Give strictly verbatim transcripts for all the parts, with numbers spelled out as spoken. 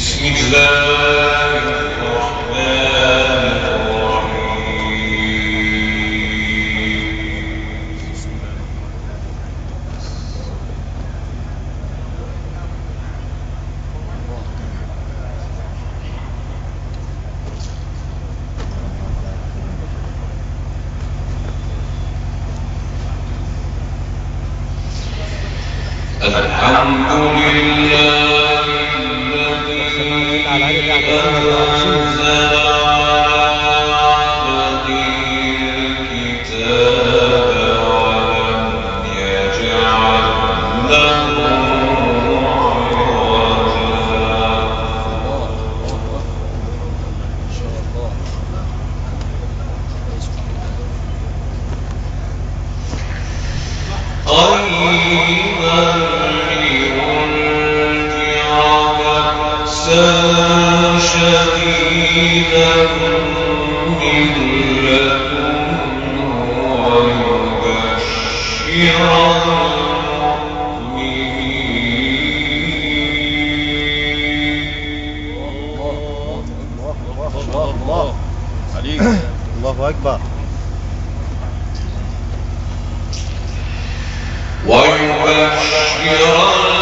بسم الله الرحمن الرحيم. الحمد لله الله أكبر. ويبشر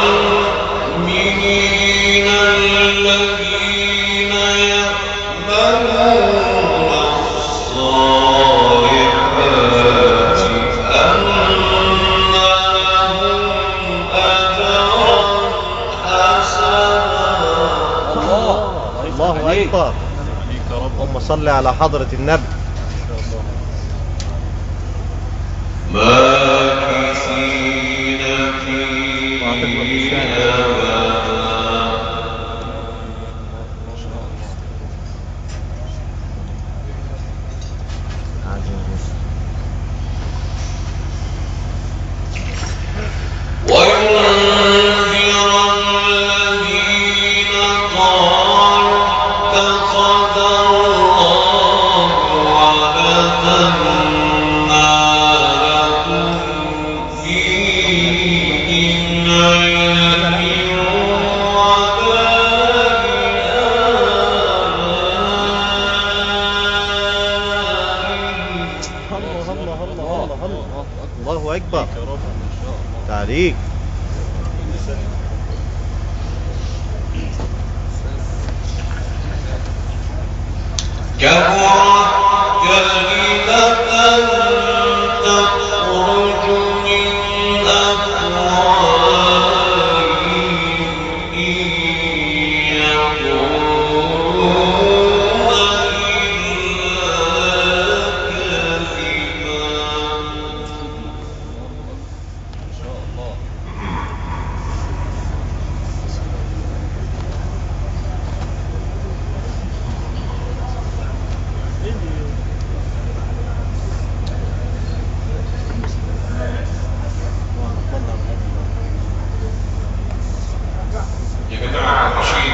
المؤمنين الذين يعملون الصالحات أن لهم أجرا حسنا. الله أكبر. اللهم صل على حضرة النبي. ماكثين فيه أبدا. وينذر الذين قالوا اتخذ الله ولدا ما لهم فيه من علم ولا لآبائهم. الله أكبر. تعليق. كبرت كلمة تخرج من أفواههم إن يقولون إلا كذبا. يا جماعة عشرين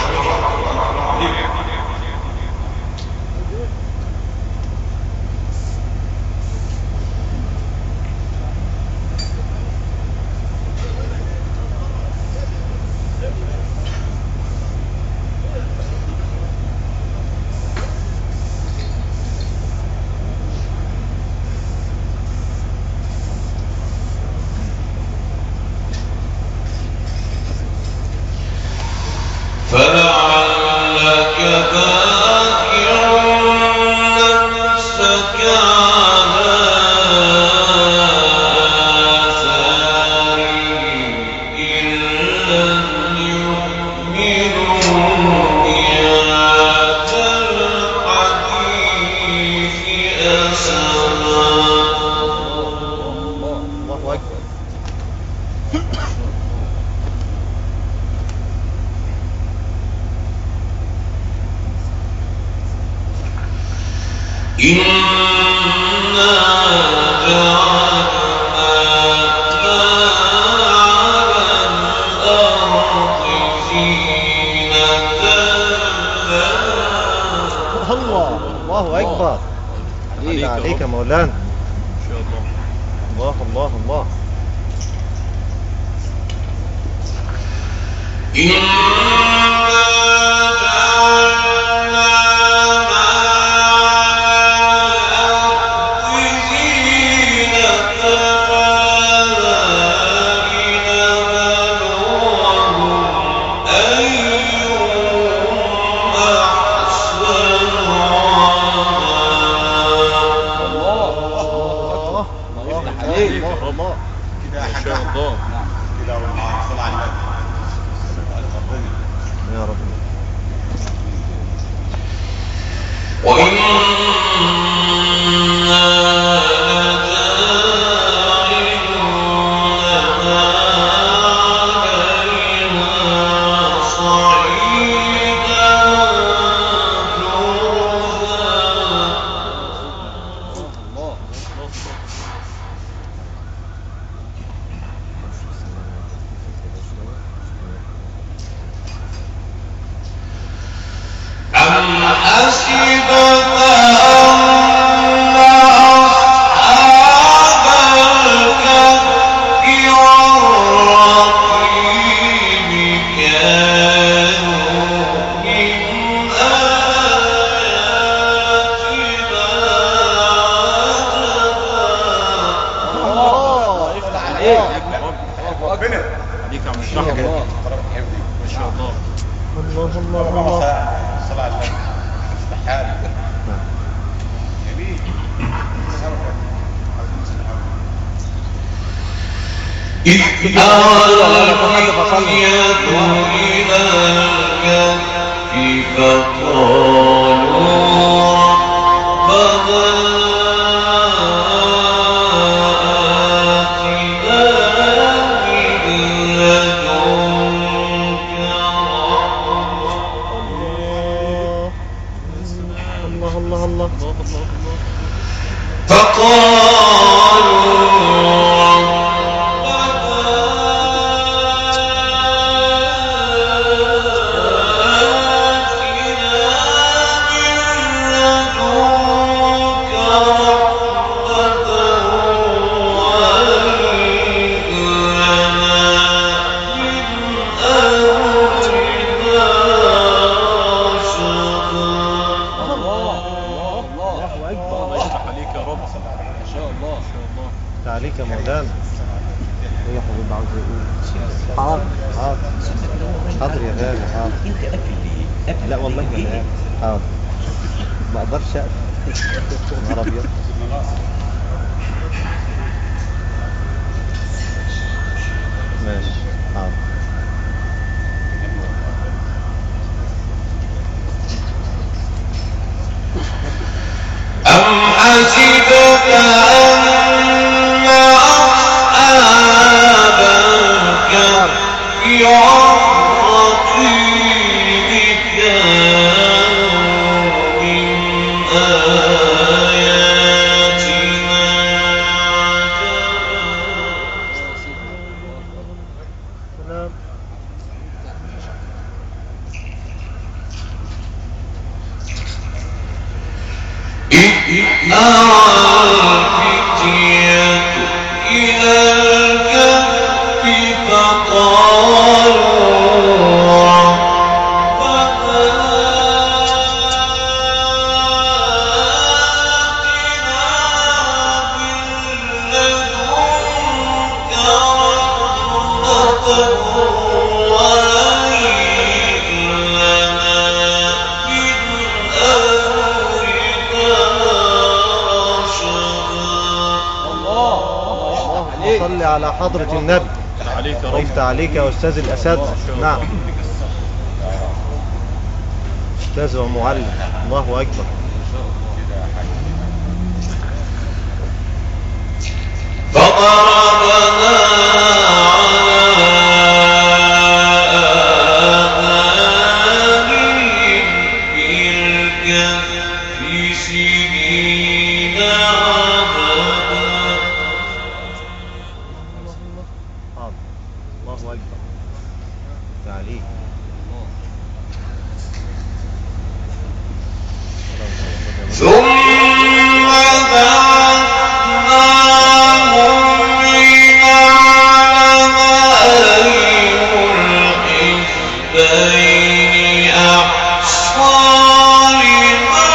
فلعلك باخع نفسك على آثارهم إن لم يؤمنوا بهذا الحديث أسفا. الله أكبر. إنا جعلنا ما على الأرض زينة لها. الله الله أكبر. عليك عليك يا مولانا. إن شاء الله. الله الله الله. إنا يا الله رب. الله. كده ما حاجة شاء الله. نعم كده ومع الصلاة على النبي. يا رب. الله. أم حسبت أن أصحاب الكهف والرقيم كانوا من آياتنا عجبا. الله افتح عليك. ربنا عليك يا عم ما شاء الشيخ. الله. رب حفظي ما شاء الله. الله الله اللهم الله. صل على النبي. استحال نعم. جميل. إذ أوى الفتية إلى الكهف فقالوا ربنا آتنا من لدنك رحمة الله الله الله الله. فقالوا الله اكبر. الله يفتح عليك يا رب. ما شاء الله. ما شاء الله. عليك يا مولانا. ايه يا حبيبي عاوز ايه؟ حاضر حاضر حاضر يا غالي حاضر. انت قافل ليه؟ قافل لا والله ما ليه؟ انا حاضر. ما اقدرش اقفل. نهار ابيض. ماشي حاضر. أم حسبت أن أصحاب الكهف والرقيم كانوا من آياتنا سلام. إذ أوى الفتية إلى الكهف فقالوا ربنا آتنا من لدنك رحمة وهيئ لنا من أمرنا رشدا. اللهم صل على حضرة النبي. يفتح عليك يا الله رب. يفتح عليك يا استاذ الاساتذه. نعم استاذ ومعلم. الله اكبر. فضربنا على آذانهم في الكهف سنين عددا. حاضر. الله اكبر. تعليق. ثم بعثناهم لنعلم أي الحزبين أحصى لما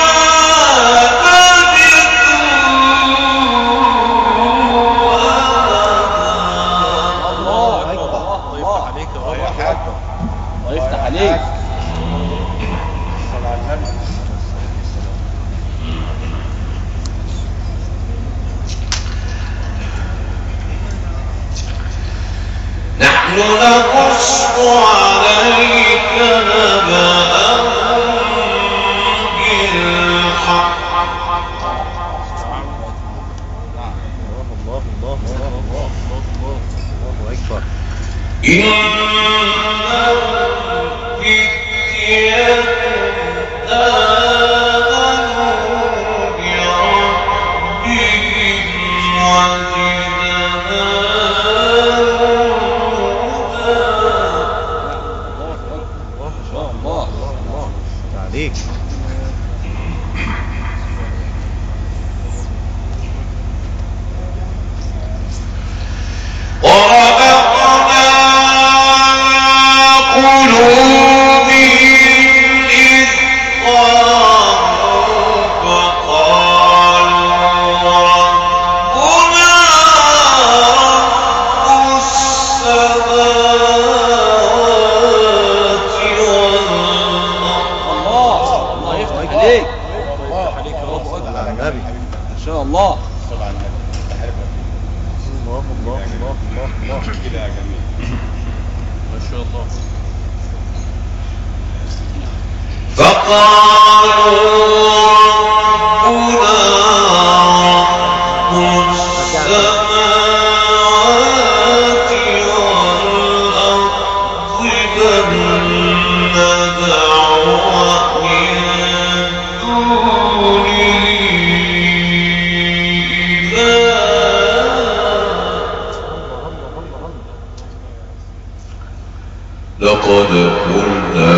لبثوا الله أكبر. الله يفتح عليك يا رب. الله يفتح عليك. صلى على النبي. نقص عليك نبأهم بالحق الله الله الله الله الله الله أكبر. إنهم فتية آمنوا بربهم وزدناهم هدى. عليك. وربطنا قلوبهم إذ قاموا فقالوا ربنا رب السماوات والأرض. الله يفتح عليك. الله عليك يا رب. على النبي. ما شاء الله. صل على النبي. الله الله الله الله الله. كده يا جميل. ما شاء الله. فقالوا ربنا رب السماوات والأرض لن ندعو من دونه إلها لقد قلنا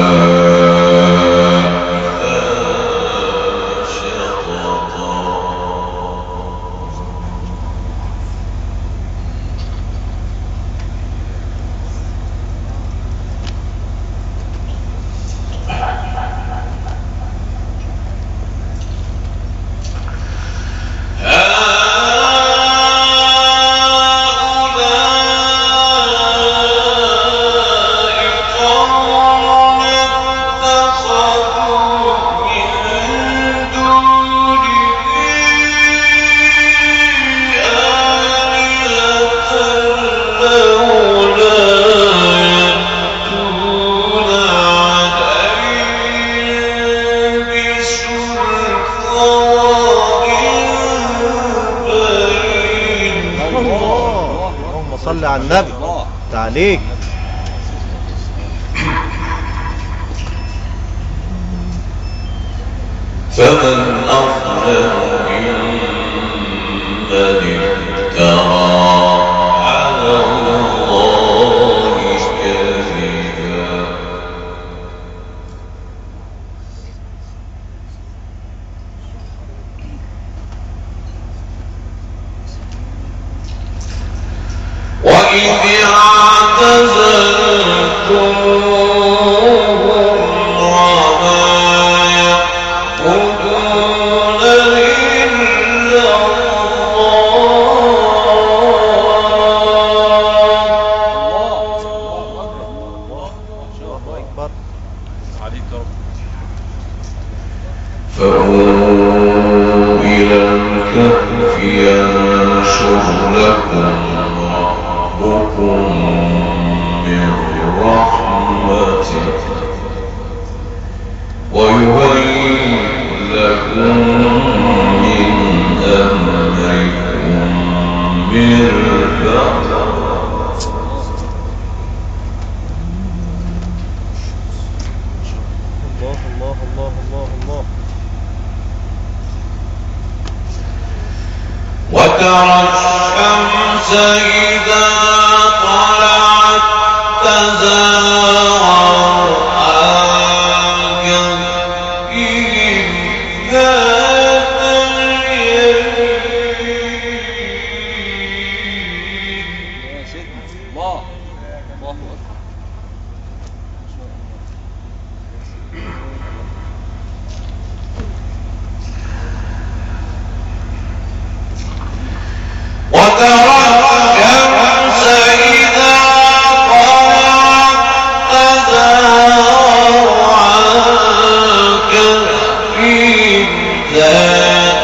صل على النبي. تعليك. فمن أظلم ممن افترى على الله كذبا وإذ اعتزلتموهم وما يعبدون إلا الله أكبر. عليك يا رب. فأووا إلى الكهف ينشر لكم ربكم من رحمته ويهيئ لكم من أمركم مرفقا الله الله الله الله الله. وترى الشمس إذا طلعت تزاور عن كهفهم ذات اليمين يا سيدنا الله. الله أكبر. وترى الشمس إذا طلعت تزاور عن كهفهم ذات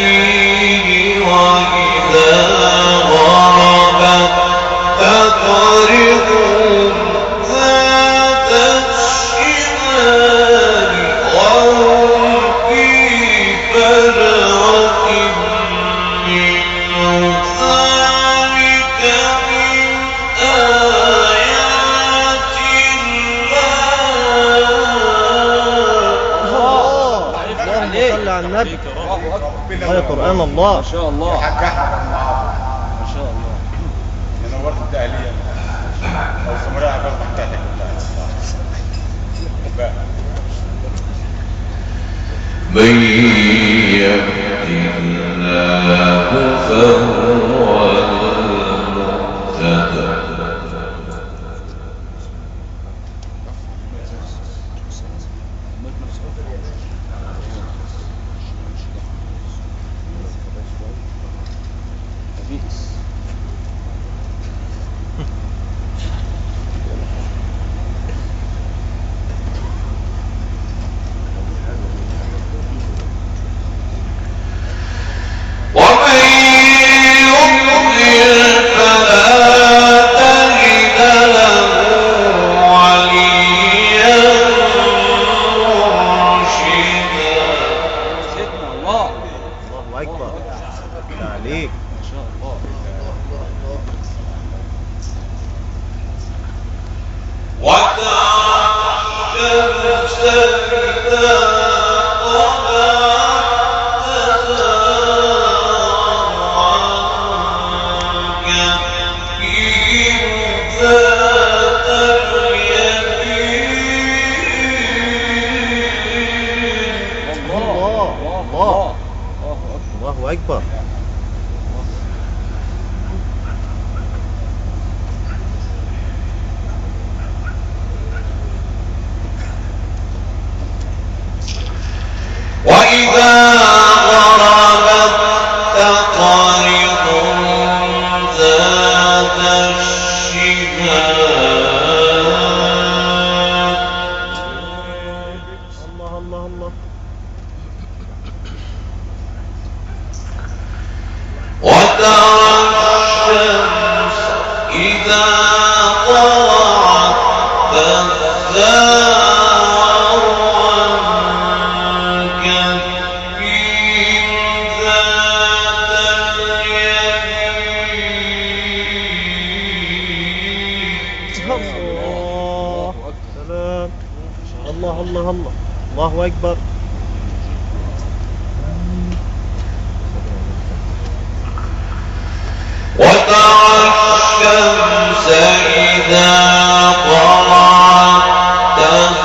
اليمين وإذا غربت تقرضهم النبي. عليك يا رب. الله أكبر. الله يا قرآن الله. ما شاء الله. يا حاج احمد النهارده ما شاء الله. انا نورت التأهلية لو سمراء برضه بتاعتك كلها. من يهد الله فهو المهتد ومن يضلل فلا تجد له وليا مرشدا. سيدنا الله. الله أكبر. عليك. ما شاء الله. وترى الشمس إذا طلعت تزاور عن كهفهم ذات اليمين. الله الله الله أكبر. الله أكبر. وإذا غربت تقرضهم ذات الشمال. الله الله الله. وترى الشمس إذا طلعت تزاور عن كهفهم ذات اليمين. الله. سلام. الله الله الله. الله أكبر. وترى الشمس إذا طلعت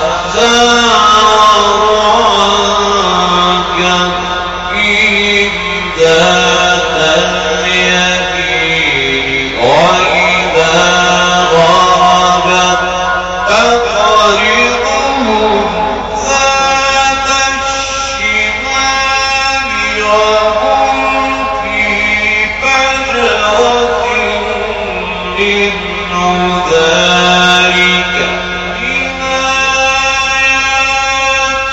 تزاور عن كهفهم ذات اليمين وإذا غربت تقرضهم ذات الشمال وهم في فجوة منه ذلك من آيات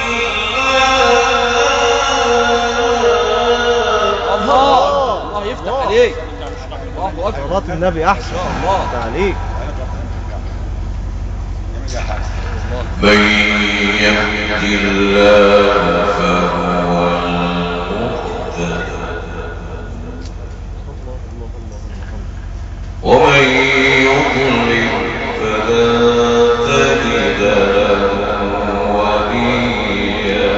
الله. الله. الله يفتح عليك. الله أكبر. صلاة النبي أحسن. الله. عليك. من يهد الله فهو المهتد ومن يضلل فلا تجد له وليا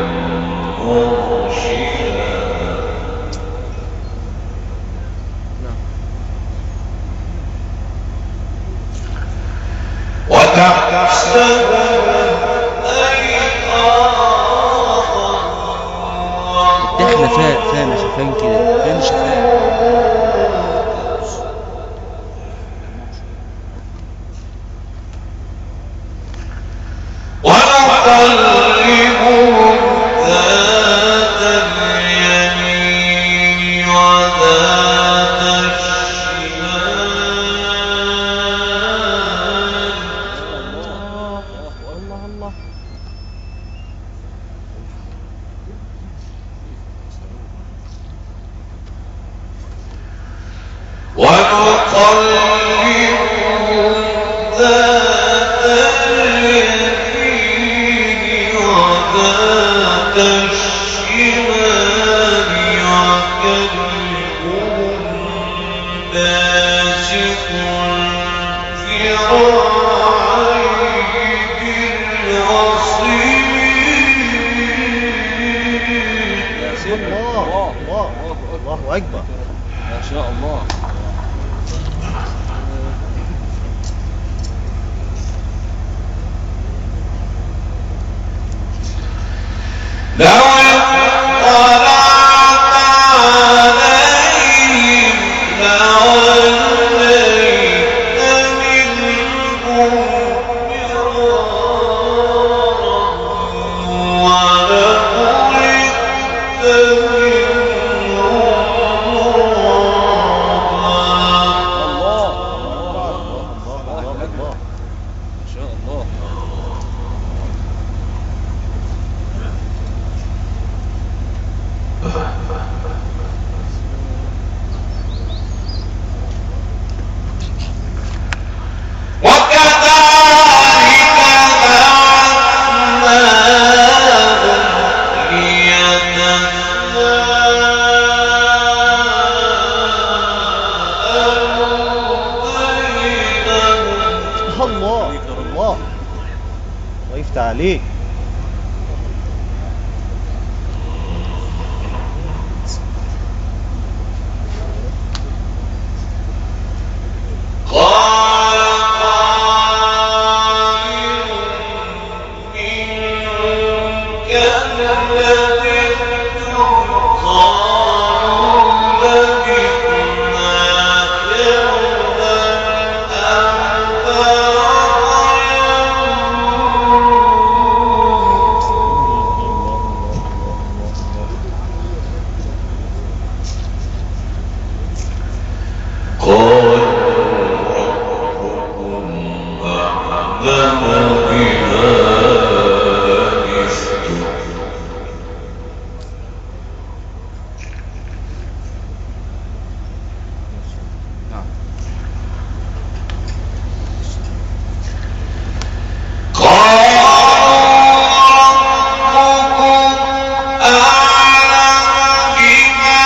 مرشدا. وتحسبهم أيقاظا داخله فيها فيها نشفان كده، فيها نشفان. ونقلبهم ذات اليمين وذات الشمال. الله الله. ونقلبهم ذات اليمين وذات الشمال وكلبهم باسط ذراعيه بالوصيد. الله أكبر. ما شاء الله. لو اطلعت عليهم لوليت منهم فرارا ولملئت منهم رعبا. الله أكبر. ما شاء الله. وكذلك بعثناهم ليتساءلوا بينهم. الله الله. الله يفتح عليك. قال قائل منهم كم لبثتم؟ قالوا لبثنا يوما أو بعض يوم. قالوا ربكم أعلم بما لبثتم. نعم. قالوا ربكم أعلم بما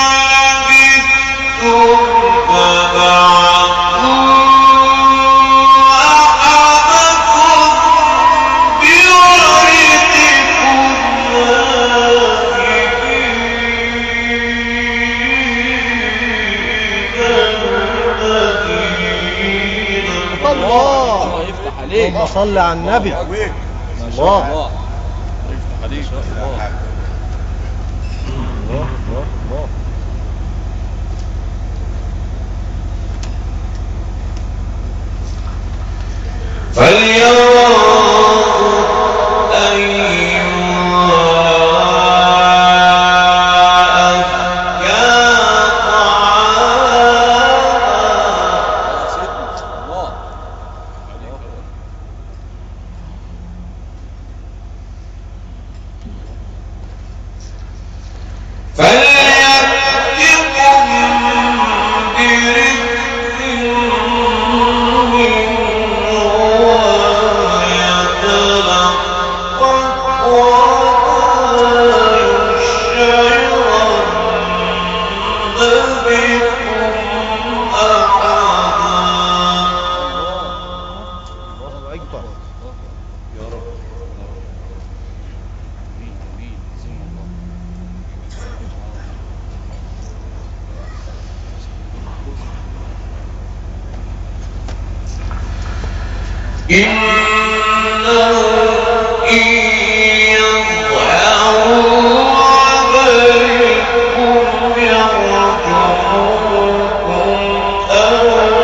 لبثتم فابعثوا أحدكم بورقكم هذه الله. الله يفتح عليك. اللهم صل على النبي. ما شاء الله. الله. الله يفتح عليك. ما شاء الله. الله الله الله. فلينظر أيها أزكى طعاما. سيدنا الله. فليأتكم برزق منه وليتلطف ولا يشعرن بكم أحدا. الله أكبر. يا رب. آمين آمين. بسم الله. إنه إن يظهروا عليكم يرجموكم أو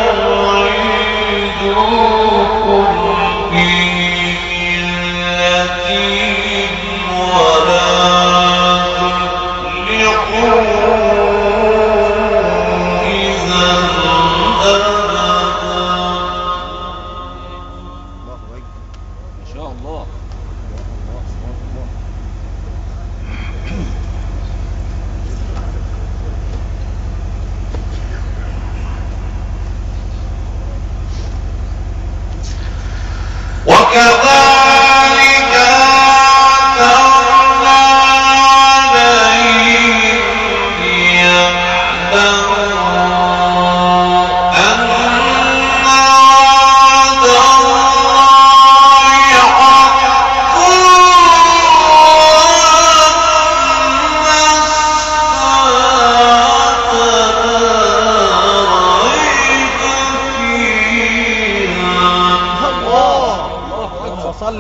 يعيدوكم في ملتهم ولا تفلحوا إذا أبدا. الله أكبر. ما شاء الله.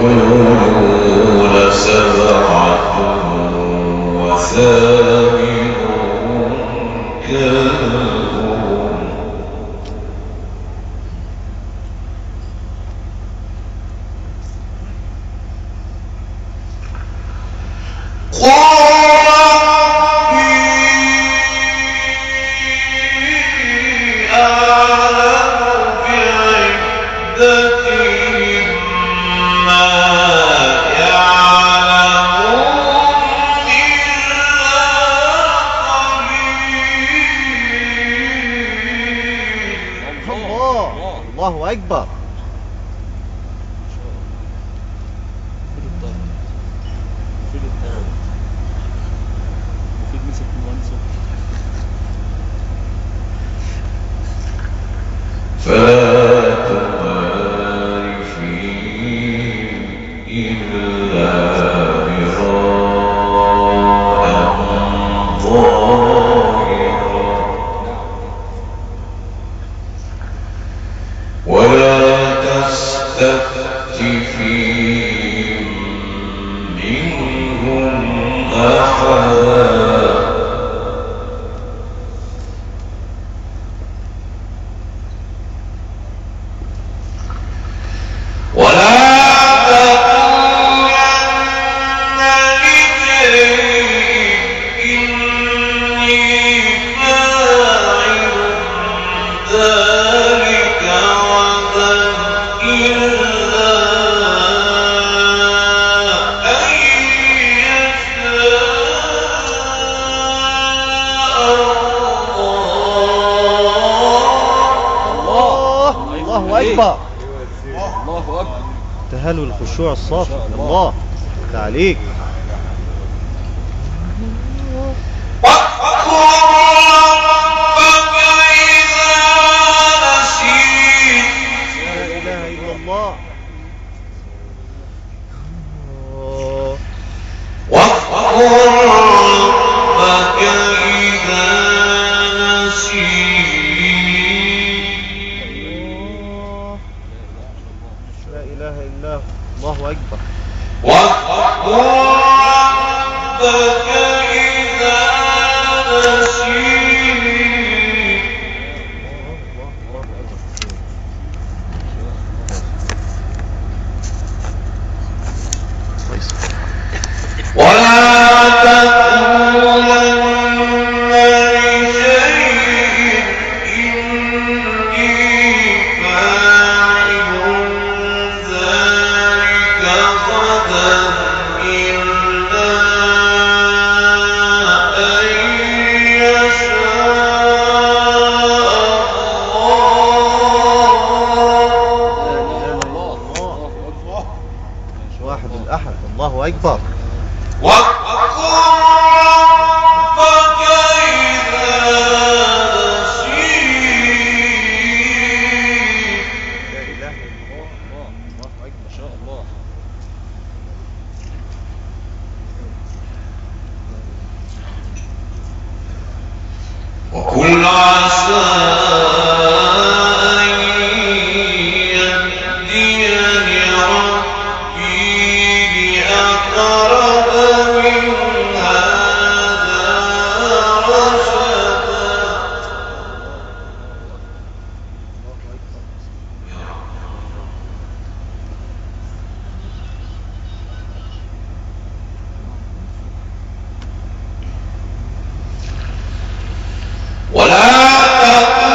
ويقولون سبعة وثامنهم كلبهم الله أكبر. فين الطاقة؟ فين الطاقة؟ وفين مسك المهندس؟ فلا تمار فيهم إلا مراء ظاهرا ولا تستفت فيهم منهم أحدا أكبر. الله أكبر. تهلوا الخشوع الصافي. الله تعليق. لا إله إلا الله. واذكر ربك إذا نسيت لا إله إلا هو. الله أكبر. واذكر ربك إذا نسيت ولا تقولن لشيء إني فاعل ذلك غدا إلا أن يشاء الله. واحد الأحد. الله أكبر. واذكر ربك إذا نسيت لا إله إلا الله. الله أكبر. ما شاء الله. وقل عسى أن يهديني ربي لأقرب من هذا رشدا. ولا تقولن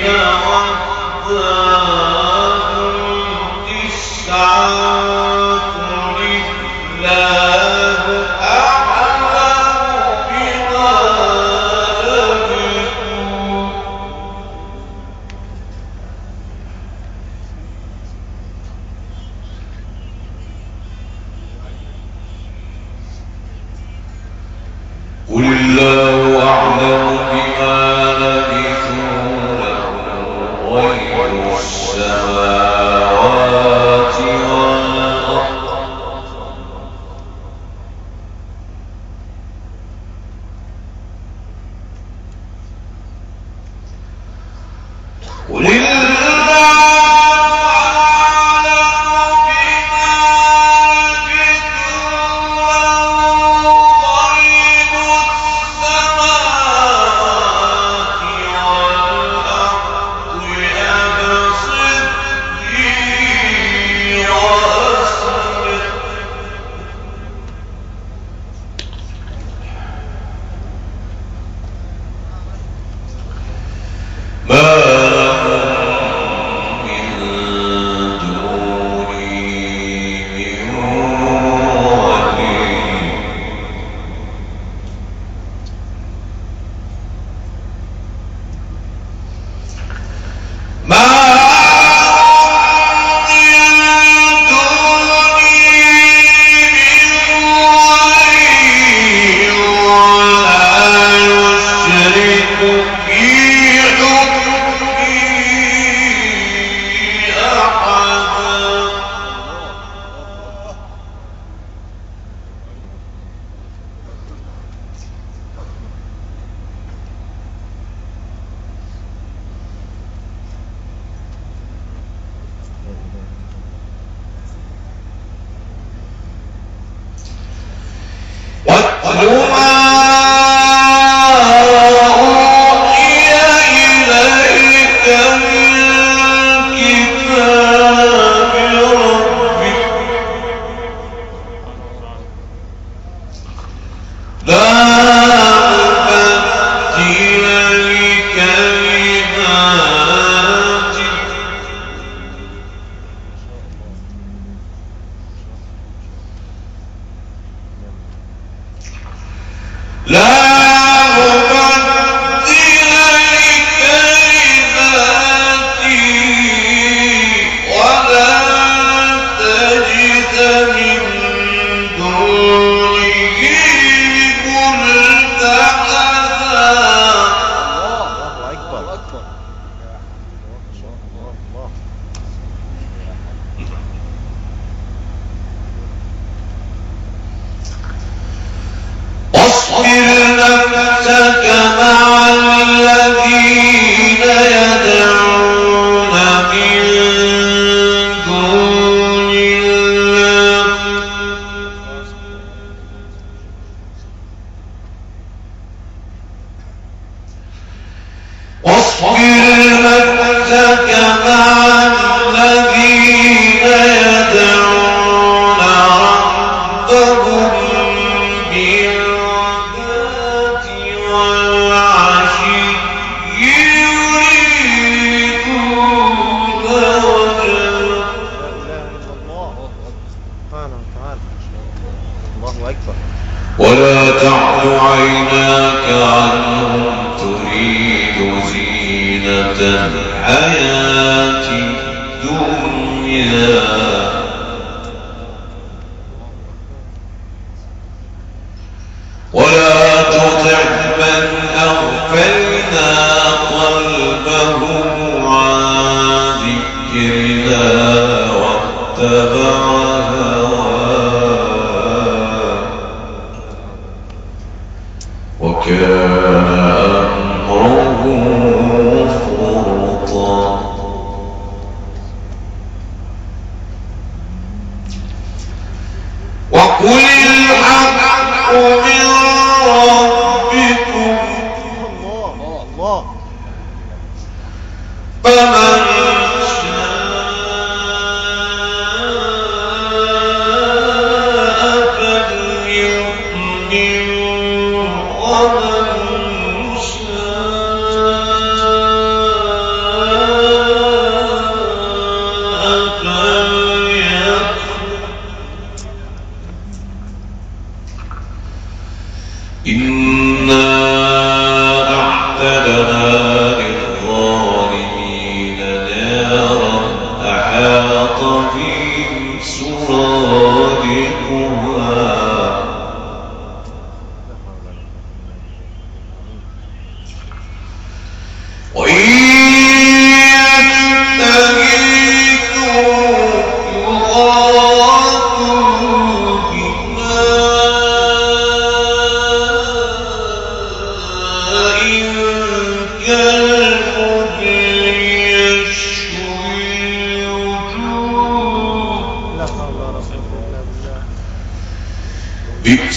ومن شاء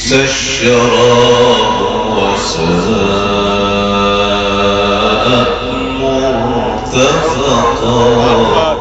بئس الشراب وساءت مرتفقا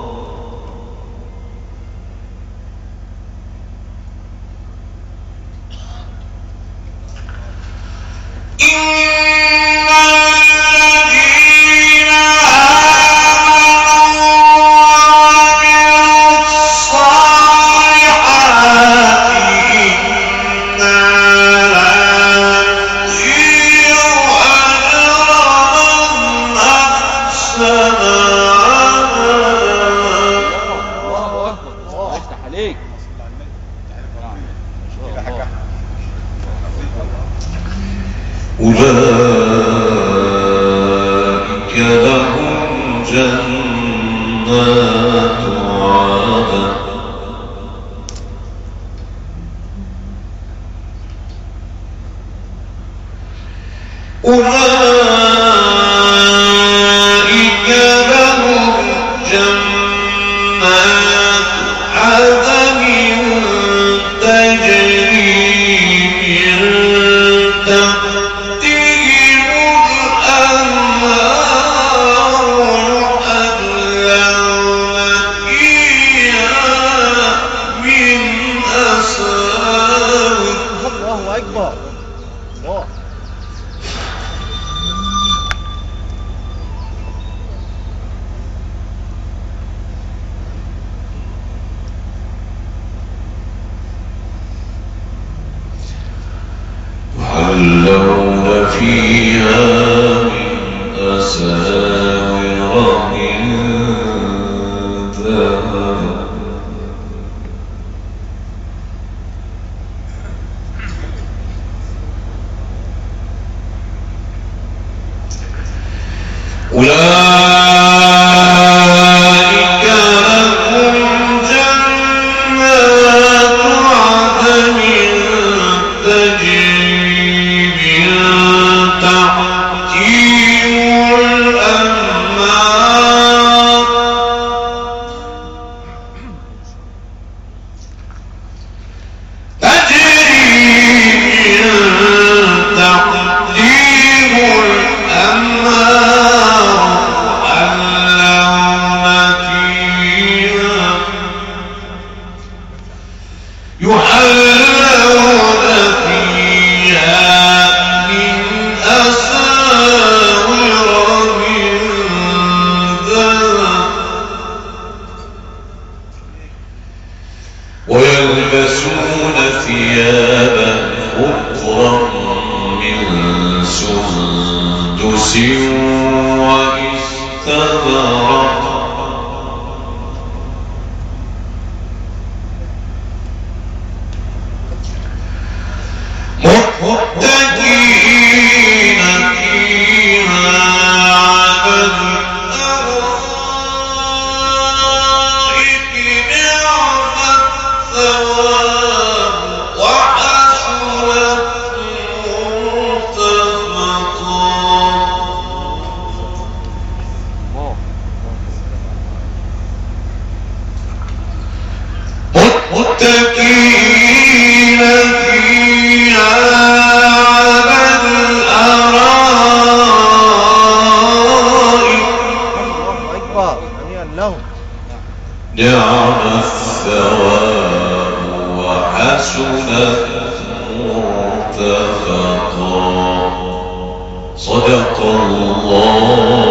أولئك لهم جنات عدن أولئك لهم جنات عدن تجري من يحلون فيها من أساور من ذهب أولئك لهم جنات عدن تجري من تحتهم الأنهار تجري من تحتهم الأنهار يحلون فيها من أساور من ذهب ويلبسون ثيابا خضرا من سندس واستبرق متكئين فيها على الأرائك نعم الثواب وحسنت مرتفقا متكئين فيها على الأرائك نعم الثواب وحسنت مرتفقا صدق الله